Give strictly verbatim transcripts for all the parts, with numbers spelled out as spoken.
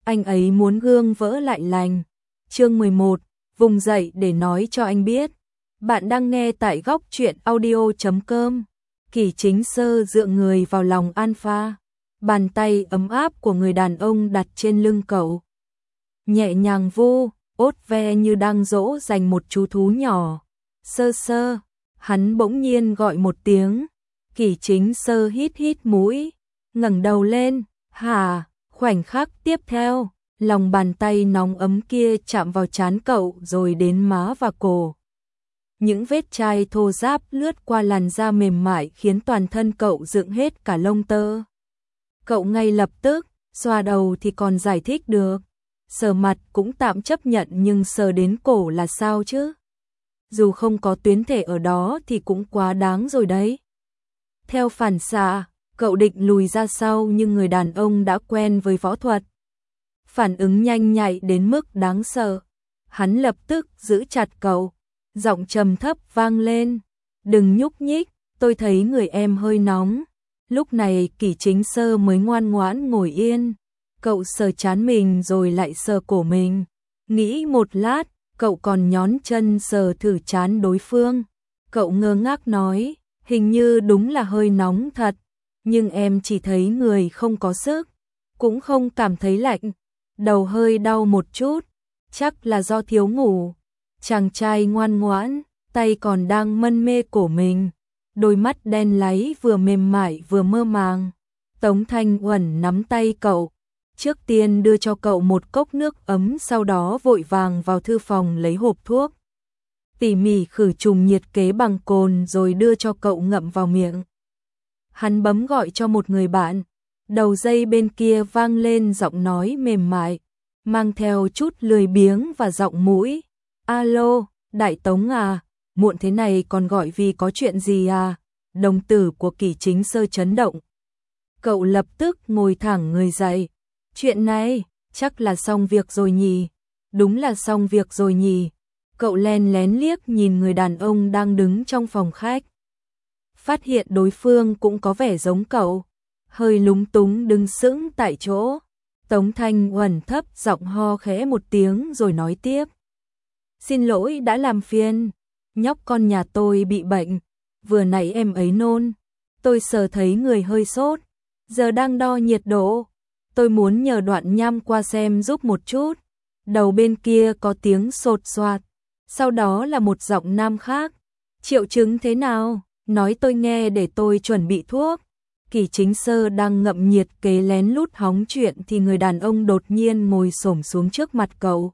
anh ấy muốn gương vỡ lại lành. Chương mười một, vùng dậy để nói cho anh biết. Bạn đang nghe tại góc truyện audio chấm com. Kỳ Chính Sơ dựa người vào lòng Alpha. Bàn tay ấm áp của người đàn ông đặt trên lưng cậu. Nhẹ nhàng vu, ốt ve như đang dỗ dành một chú thú nhỏ. Sơ Sơ, hắn bỗng nhiên gọi một tiếng. Kỳ Chính Sơ hít hít mũi, ngẩng đầu lên, hả, khoảnh khắc tiếp theo, lòng bàn tay nóng ấm kia chạm vào trán cậu rồi đến má và cổ. Những vết chai thô ráp lướt qua làn da mềm mại khiến toàn thân cậu dựng hết cả lông tơ. Cậu ngay lập tức, xoa đầu thì còn giải thích được, sờ mặt cũng tạm chấp nhận nhưng sờ đến cổ là sao chứ? Dù không có tuyến thể ở đó thì cũng quá đáng rồi đấy. Theo phản xạ, cậu định lùi ra sau nhưng người đàn ông đã quen với võ thuật. Phản ứng nhanh nhạy đến mức đáng sợ. Hắn lập tức giữ chặt cậu, giọng trầm thấp vang lên. Đừng nhúc nhích, tôi thấy người em hơi nóng. Lúc này Kỳ Chính Sơ mới ngoan ngoãn ngồi yên. Cậu sờ trán mình rồi lại sờ cổ mình. Nghĩ một lát, cậu còn nhón chân sờ thử trán đối phương. Cậu ngơ ngác nói, hình như đúng là hơi nóng thật, nhưng em chỉ thấy người không có sức, cũng không cảm thấy lạnh, đầu hơi đau một chút, chắc là do thiếu ngủ. Chàng trai ngoan ngoãn, tay còn đang mân mê cổ mình, đôi mắt đen láy vừa mềm mại vừa mơ màng. Tống Thanh Uẩn nắm tay cậu, trước tiên đưa cho cậu một cốc nước ấm, sau đó vội vàng vào thư phòng lấy hộp thuốc. Tỉ mỉ khử trùng nhiệt kế bằng cồn rồi đưa cho cậu ngậm vào miệng. Hắn bấm gọi cho một người bạn, đầu dây bên kia vang lên giọng nói mềm mại, mang theo chút lười biếng và giọng mũi. Alo, Đại Tống à, muộn thế này còn gọi vì có chuyện gì à? Đồng tử của Kỳ Chính Sơ chấn động. Cậu lập tức ngồi thẳng người dậy. Chuyện này, chắc là xong việc rồi nhỉ? Đúng là xong việc rồi nhỉ? Cậu len lén liếc nhìn người đàn ông đang đứng trong phòng khách. Phát hiện đối phương cũng có vẻ giống cậu, hơi lúng túng đứng sững tại chỗ. Tống Thanh Uẩn thấp giọng ho khẽ một tiếng rồi nói tiếp. Xin lỗi đã làm phiền, nhóc con nhà tôi bị bệnh, vừa nãy em ấy nôn, tôi sờ thấy người hơi sốt, giờ đang đo nhiệt độ, tôi muốn nhờ Đoạn Nham qua xem giúp một chút. Đầu bên kia có tiếng sột soạt, sau đó là một giọng nam khác. Triệu chứng thế nào? Nói tôi nghe để tôi chuẩn bị thuốc. Kỳ Chính Sơ đang ngậm nhiệt kế lén lút hóng chuyện thì người đàn ông đột nhiên ngồi xổm xuống trước mặt cậu.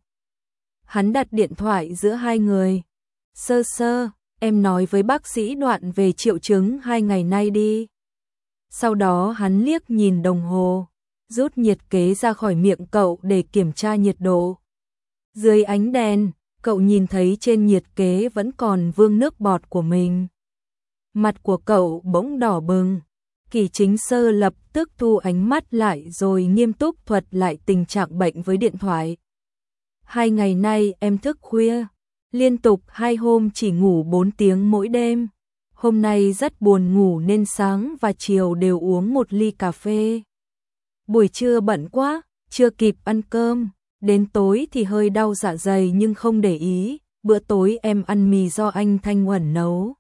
Hắn đặt điện thoại giữa hai người. Sơ Sơ, em nói với bác sĩ Đoạn về triệu chứng hai ngày nay đi. Sau đó hắn liếc nhìn đồng hồ, rút nhiệt kế ra khỏi miệng cậu để kiểm tra nhiệt độ. Dưới ánh đèn, cậu nhìn thấy trên nhiệt kế vẫn còn vương nước bọt của mình. Mặt của cậu bỗng đỏ bừng. Kỳ Chính Sơ lập tức thu ánh mắt lại rồi nghiêm túc thuật lại tình trạng bệnh với điện thoại. Hai ngày nay em thức khuya, liên tục hai hôm chỉ ngủ bốn tiếng mỗi đêm. Hôm nay rất buồn ngủ nên sáng và chiều đều uống một ly cà phê. Buổi trưa bận quá, chưa kịp ăn cơm. Đến tối thì hơi đau dạ dày nhưng không để ý, bữa tối em ăn mì do anh Thanh Uẩn nấu.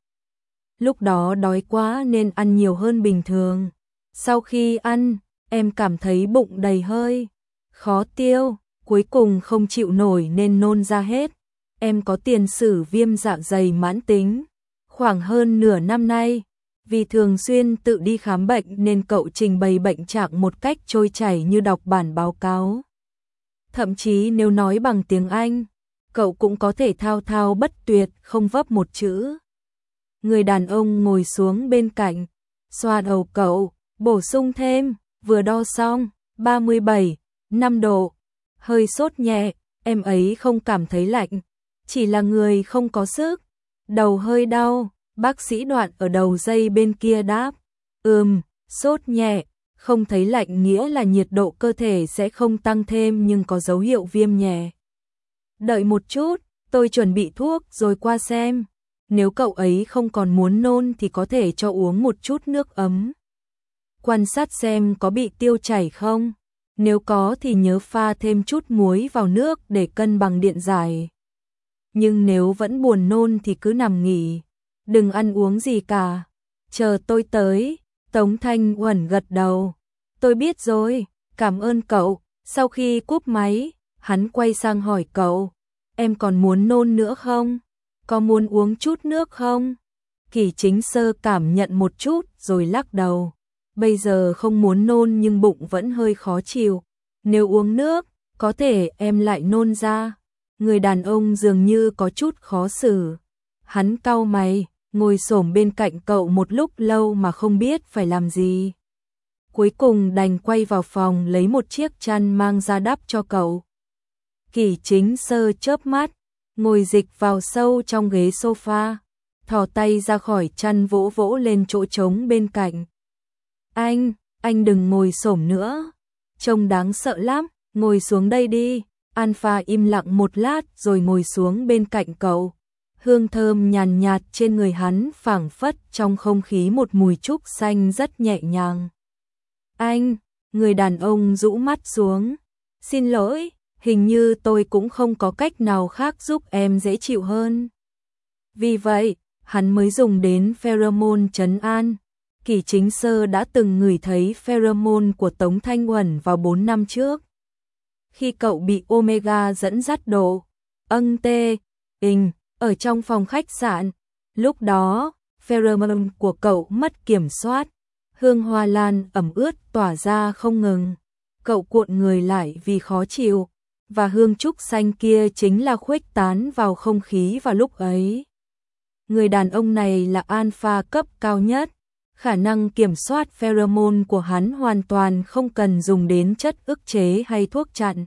Lúc đó đói quá nên ăn nhiều hơn bình thường. Sau khi ăn, em cảm thấy bụng đầy hơi, khó tiêu, cuối cùng không chịu nổi nên nôn ra hết. Em có tiền sử viêm dạ dày mãn tính, khoảng hơn nửa năm nay. Vì thường xuyên tự đi khám bệnh nên cậu trình bày bệnh trạng một cách trôi chảy như đọc bản báo cáo. Thậm chí nếu nói bằng tiếng Anh, cậu cũng có thể thao thao bất tuyệt, không vấp một chữ. Người đàn ông ngồi xuống bên cạnh, xoa đầu cậu, bổ sung thêm, vừa đo xong, ba mươi bảy, năm độ, hơi sốt nhẹ, em ấy không cảm thấy lạnh, chỉ là người không có sức, đầu hơi đau. Bác sĩ Đoạn ở đầu dây bên kia đáp, ừm, sốt nhẹ, không thấy lạnh nghĩa là nhiệt độ cơ thể sẽ không tăng thêm nhưng có dấu hiệu viêm nhẹ. Đợi một chút, tôi chuẩn bị thuốc rồi qua xem. Nếu cậu ấy không còn muốn nôn thì có thể cho uống một chút nước ấm. Quan sát xem có bị tiêu chảy không. Nếu có thì nhớ pha thêm chút muối vào nước để cân bằng điện giải. Nhưng nếu vẫn buồn nôn thì cứ nằm nghỉ, đừng ăn uống gì cả. Chờ tôi tới. Tống Thanh Uẩn gật đầu. Tôi biết rồi, cảm ơn cậu. Sau khi cúp máy, hắn quay sang hỏi cậu, em còn muốn nôn nữa không? Có muốn uống chút nước không? Kỷ Chính Sơ cảm nhận một chút rồi lắc đầu. Bây giờ không muốn nôn nhưng bụng vẫn hơi khó chịu. Nếu uống nước, có thể em lại nôn ra. Người đàn ông dường như có chút khó xử. Hắn cau mày, ngồi xổm bên cạnh cậu một lúc lâu mà không biết phải làm gì. Cuối cùng đành quay vào phòng lấy một chiếc chăn mang ra đắp cho cậu. Kỷ Chính Sơ chớp mắt, ngồi dịch vào sâu trong ghế sofa, thò tay ra khỏi chăn vỗ vỗ lên chỗ trống bên cạnh. Anh, anh đừng ngồi xổm nữa, trông đáng sợ lắm, ngồi xuống đây đi. Alpha im lặng một lát rồi ngồi xuống bên cạnh cậu. Hương thơm nhàn nhạt trên người hắn phảng phất trong không khí một mùi trúc xanh rất nhẹ nhàng. Anh, người đàn ông rũ mắt xuống. Xin lỗi, hình như tôi cũng không có cách nào khác giúp em dễ chịu hơn. Vì vậy, hắn mới dùng đến pheromone trấn an. Kỷ Chính Sơ đã từng ngửi thấy pheromone của Tống Thanh Uẩn vào bốn năm trước. Khi cậu bị Omega dẫn dắt độ, âng tê, ình, ở trong phòng khách sạn. Lúc đó, pheromone của cậu mất kiểm soát. Hương hoa lan ẩm ướt tỏa ra không ngừng. Cậu cuộn người lại vì khó chịu. Và hương trúc xanh kia chính là khuếch tán vào không khí vào lúc ấy. Người đàn ông này là alpha cấp cao nhất. Khả năng kiểm soát pheromone của hắn hoàn toàn không cần dùng đến chất ức chế hay thuốc chặn.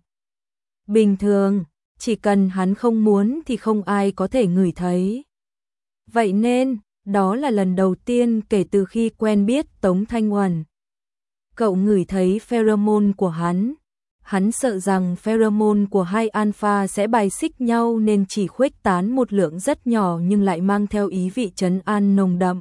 Bình thường, chỉ cần hắn không muốn thì không ai có thể ngửi thấy. Vậy nên, đó là lần đầu tiên kể từ khi quen biết Tống Thanh Uẩn. Cậu ngửi thấy pheromone của hắn. Hắn sợ rằng pheromone của hai alpha sẽ bài xích nhau nên chỉ khuếch tán một lượng rất nhỏ nhưng lại mang theo ý vị trấn an nồng đậm.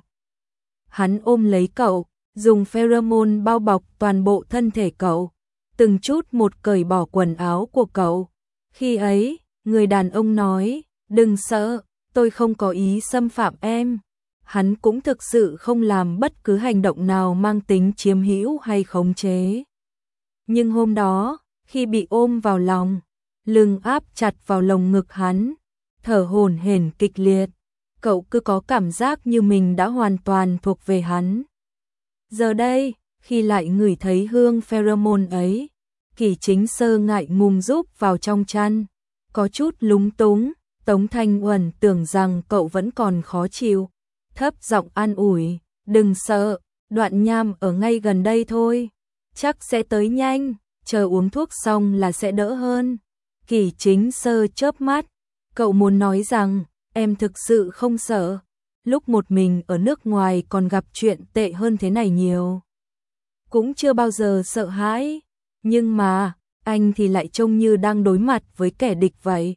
Hắn ôm lấy cậu, dùng pheromone bao bọc toàn bộ thân thể cậu, từng chút một cởi bỏ quần áo của cậu. Khi ấy, người đàn ông nói, đừng sợ, tôi không có ý xâm phạm em. Hắn cũng thực sự không làm bất cứ hành động nào mang tính chiếm hữu hay khống chế. Nhưng hôm đó, khi bị ôm vào lòng, lưng áp chặt vào lồng ngực hắn, thở hổn hển kịch liệt, cậu cứ có cảm giác như mình đã hoàn toàn thuộc về hắn. Giờ đây, khi lại ngửi thấy hương pheromone ấy, Kỷ Chính Sơ ngại ngùng rúc vào trong chăn, có chút lúng túng. Tống Thanh Uẩn tưởng rằng cậu vẫn còn khó chịu, thấp giọng an ủi, đừng sợ, đoạn nham ở ngay gần đây thôi, chắc sẽ tới nhanh, chờ uống thuốc xong là sẽ đỡ hơn. Kỷ Chính Sơ chớp mắt, cậu muốn nói rằng, em thực sự không sợ, lúc một mình ở nước ngoài còn gặp chuyện tệ hơn thế này nhiều. Cũng chưa bao giờ sợ hãi, nhưng mà, anh thì lại trông như đang đối mặt với kẻ địch vậy.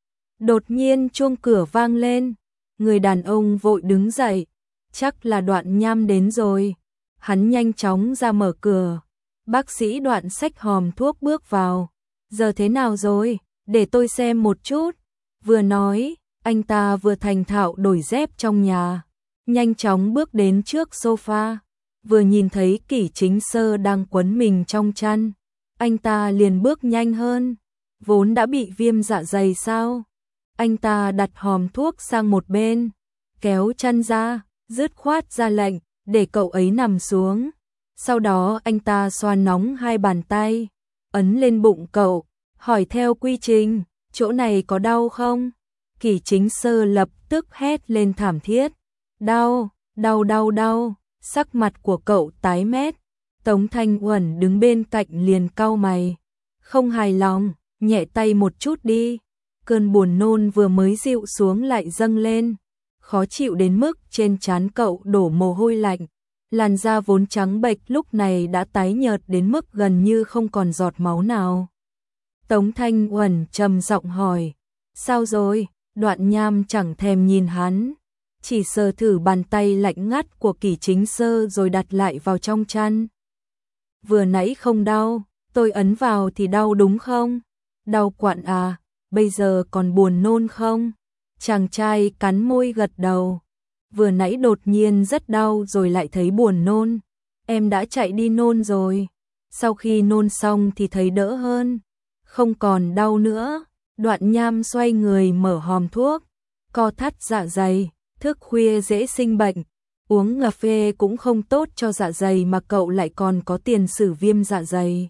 Đột nhiên chuông cửa vang lên, người đàn ông vội đứng dậy, chắc là Đoạn Nham đến rồi. Hắn nhanh chóng ra mở cửa, bác sĩ Đoạn xách hòm thuốc bước vào. Giờ thế nào rồi, để tôi xem một chút. Vừa nói, anh ta vừa thành thạo đổi dép trong nhà, nhanh chóng bước đến trước sofa, vừa nhìn thấy Kỷ Chính Sơ đang quấn mình trong chăn. Anh ta liền bước nhanh hơn, vốn đã bị viêm dạ dày sao? Anh ta đặt hòm thuốc sang một bên, kéo chăn ra, dứt khoát ra lệnh, để cậu ấy nằm xuống. Sau đó anh ta xoa nóng hai bàn tay, ấn lên bụng cậu, hỏi theo quy trình, chỗ này có đau không? Kỷ Chính Sơ lập tức hét lên thảm thiết, đau, đau đau đau, sắc mặt của cậu tái mét. Tống Thanh Uẩn đứng bên cạnh liền cau mày, không hài lòng, nhẹ tay một chút đi. Cơn buồn nôn vừa mới dịu xuống lại dâng lên, khó chịu đến mức trên trán cậu đổ mồ hôi lạnh, làn da vốn trắng bệch lúc này đã tái nhợt đến mức gần như không còn giọt máu nào. Tống Thanh Uẩn trầm giọng hỏi, sao rồi? Đoạn Nham chẳng thèm nhìn hắn, chỉ sờ thử bàn tay lạnh ngắt của Kỷ Chính Sơ rồi đặt lại vào trong chăn. Vừa nãy không đau, Tôi ấn vào thì đau đúng không? Đau quặn à, bây giờ còn buồn nôn không? Chàng trai cắn môi gật đầu. Vừa nãy đột nhiên rất đau rồi lại thấy buồn nôn. Em đã chạy đi nôn rồi. Sau khi nôn xong thì thấy đỡ hơn. Không còn đau nữa. Đoạn Nham xoay người mở hòm thuốc. Co thắt dạ dày, thức khuya dễ sinh bệnh. Uống cà phê cũng không tốt cho dạ dày mà cậu lại còn có tiền sử viêm dạ dày.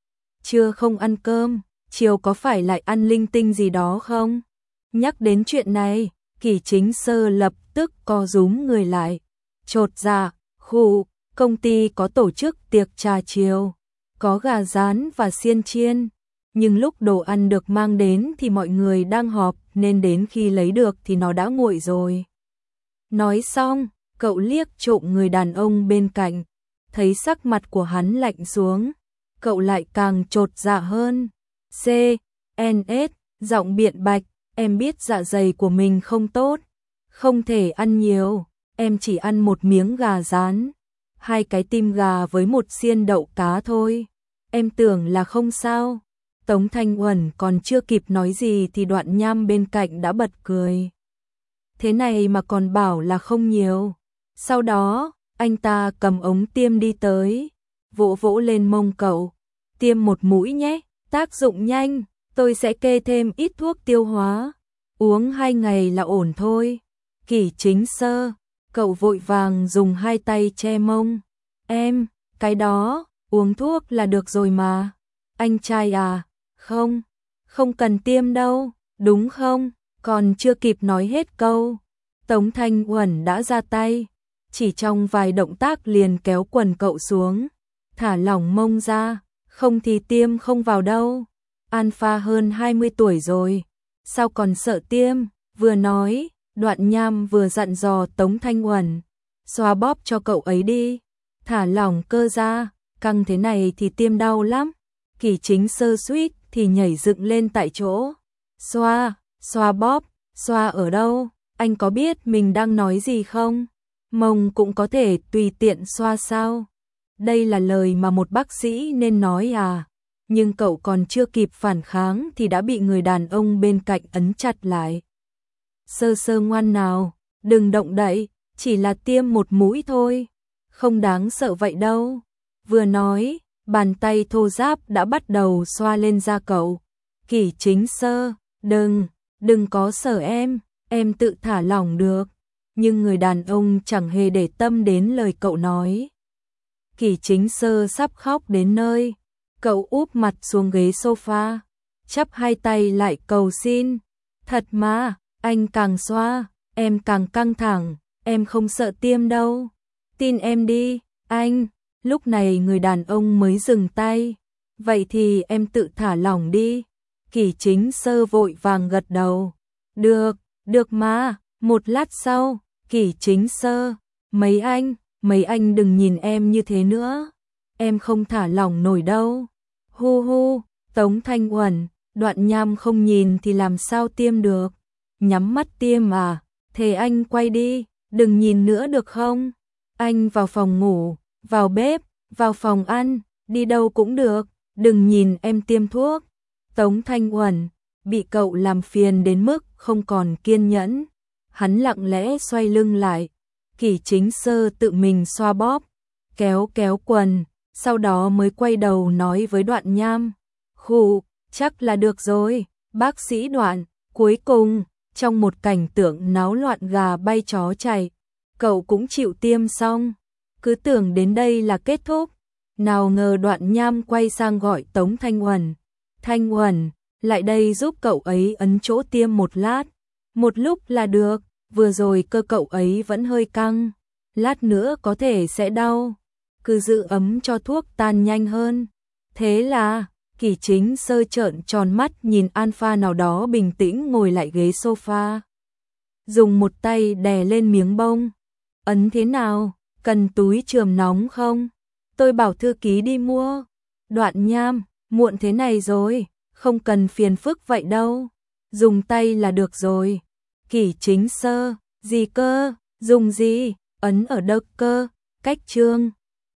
Trưa không ăn cơm, chiều có phải lại ăn linh tinh gì đó không? Nhắc đến chuyện này, Kỷ Chính Sơ lập tức co rúm người lại. Chột dạ, khụ, công ty có tổ chức tiệc trà chiều, có gà rán và xiên chiên. Nhưng lúc đồ ăn được mang đến thì mọi người đang họp nên đến khi lấy được thì nó đã nguội rồi. Nói xong, cậu liếc trộm người đàn ông bên cạnh, thấy sắc mặt của hắn lạnh xuống. Cậu lại càng chột dạ hơn. C, N S, giọng biện bạch, em biết dạ dày của mình không tốt, không thể ăn nhiều, em chỉ ăn một miếng gà rán, hai cái tim gà với một xiên đậu cá thôi, em tưởng là không sao. Tống Thanh Uẩn còn chưa kịp nói gì thì Đoạn Nham bên cạnh đã bật cười. Thế này mà còn bảo là không nhiều. Sau đó, anh ta cầm ống tiêm đi tới, vỗ vỗ lên mông cậu. Tiêm một mũi nhé, tác dụng nhanh, tôi sẽ kê thêm ít thuốc tiêu hóa. Uống hai ngày là ổn thôi. Kỷ Chính Sơ, cậu vội vàng dùng hai tay che mông. Em, cái đó, uống thuốc là được rồi mà. Anh trai à, không, không cần tiêm đâu, đúng không? Còn chưa kịp nói hết câu, Tống Thanh Uẩn đã ra tay. Chỉ trong vài động tác liền kéo quần cậu xuống, thả lỏng mông ra, không thì tiêm không vào đâu. Alpha hơn hai mươi tuổi rồi, sao còn sợ tiêm? Vừa nói, Đoạn Nham vừa dặn dò Tống Thanh Uẩn, xoa bóp cho cậu ấy đi, thả lỏng cơ ra, căng thế này thì tiêm đau lắm. Kỷ Chính Sơ suýt thì nhảy dựng lên tại chỗ. Xoa, xoa bóp, xoa ở đâu? Anh có biết mình đang nói gì không? Mông cũng có thể tùy tiện xoa sao? Đây là lời mà một bác sĩ nên nói à? Nhưng cậu còn chưa kịp phản kháng thì đã bị người đàn ông bên cạnh ấn chặt lại. Sơ Sơ ngoan nào, đừng động đậy, chỉ là tiêm một mũi thôi, không đáng sợ vậy đâu. Vừa nói, bàn tay thô ráp đã bắt đầu xoa lên da cậu. Kỷ Chính Sơ, đừng, đừng có sợ em, em tự thả lỏng được. Nhưng người đàn ông chẳng hề để tâm đến lời cậu nói. Kỷ Chính Sơ sắp khóc đến nơi, cậu úp mặt xuống ghế sofa, chắp hai tay lại cầu xin. Thật mà, anh càng xoa, em càng căng thẳng, em không sợ tiêm đâu. Tin em đi, anh. Lúc này người đàn ông mới dừng tay. Vậy thì em tự thả lỏng đi. Kỷ Chính Sơ vội vàng gật đầu. Được, được mà. Một lát sau, Kỷ Chính Sơ, mấy anh, mấy anh đừng nhìn em như thế nữa. Em không thả lỏng nổi đâu. Hu hu, Tống Thanh Uẩn, Đoạn Nham không nhìn thì làm sao tiêm được. Nhắm mắt tiêm à, thế anh quay đi, đừng nhìn nữa được không? Anh vào phòng ngủ, vào bếp, vào phòng ăn, đi đâu cũng được, đừng nhìn em tiêm thuốc. Tống Thanh Uẩn bị cậu làm phiền đến mức không còn kiên nhẫn. Hắn lặng lẽ xoay lưng lại. Kỷ Chính Sơ tự mình xoa bóp, kéo kéo quần, sau đó mới quay đầu nói với Đoạn Nham. Khụ, chắc là được rồi, bác sĩ Đoạn. Cuối cùng, trong một cảnh tượng náo loạn gà bay chó chạy, cậu cũng chịu tiêm xong. Cứ tưởng đến đây là kết thúc, nào ngờ Đoạn Nham quay sang gọi Tống Thanh Uẩn. Thanh Uẩn, lại đây giúp cậu ấy ấn chỗ tiêm một lát. Một lúc là được, vừa rồi cơ cậu ấy vẫn hơi căng, lát nữa có thể sẽ đau. Cứ giữ ấm cho thuốc tan nhanh hơn. Thế là, Kỷ Chính Sơ trợn tròn mắt nhìn Alpha nào đó bình tĩnh ngồi lại ghế sofa. Dùng một tay đè lên miếng bông. Ấn thế nào? Cần túi chườm nóng không? Tôi bảo thư ký đi mua. Đoạn Nham, muộn thế này rồi, không cần phiền phức vậy đâu. Dùng tay là được rồi. Kỷ Chính Sơ, gì cơ? Dùng gì? Ấn ở đâu cơ? Cách trương.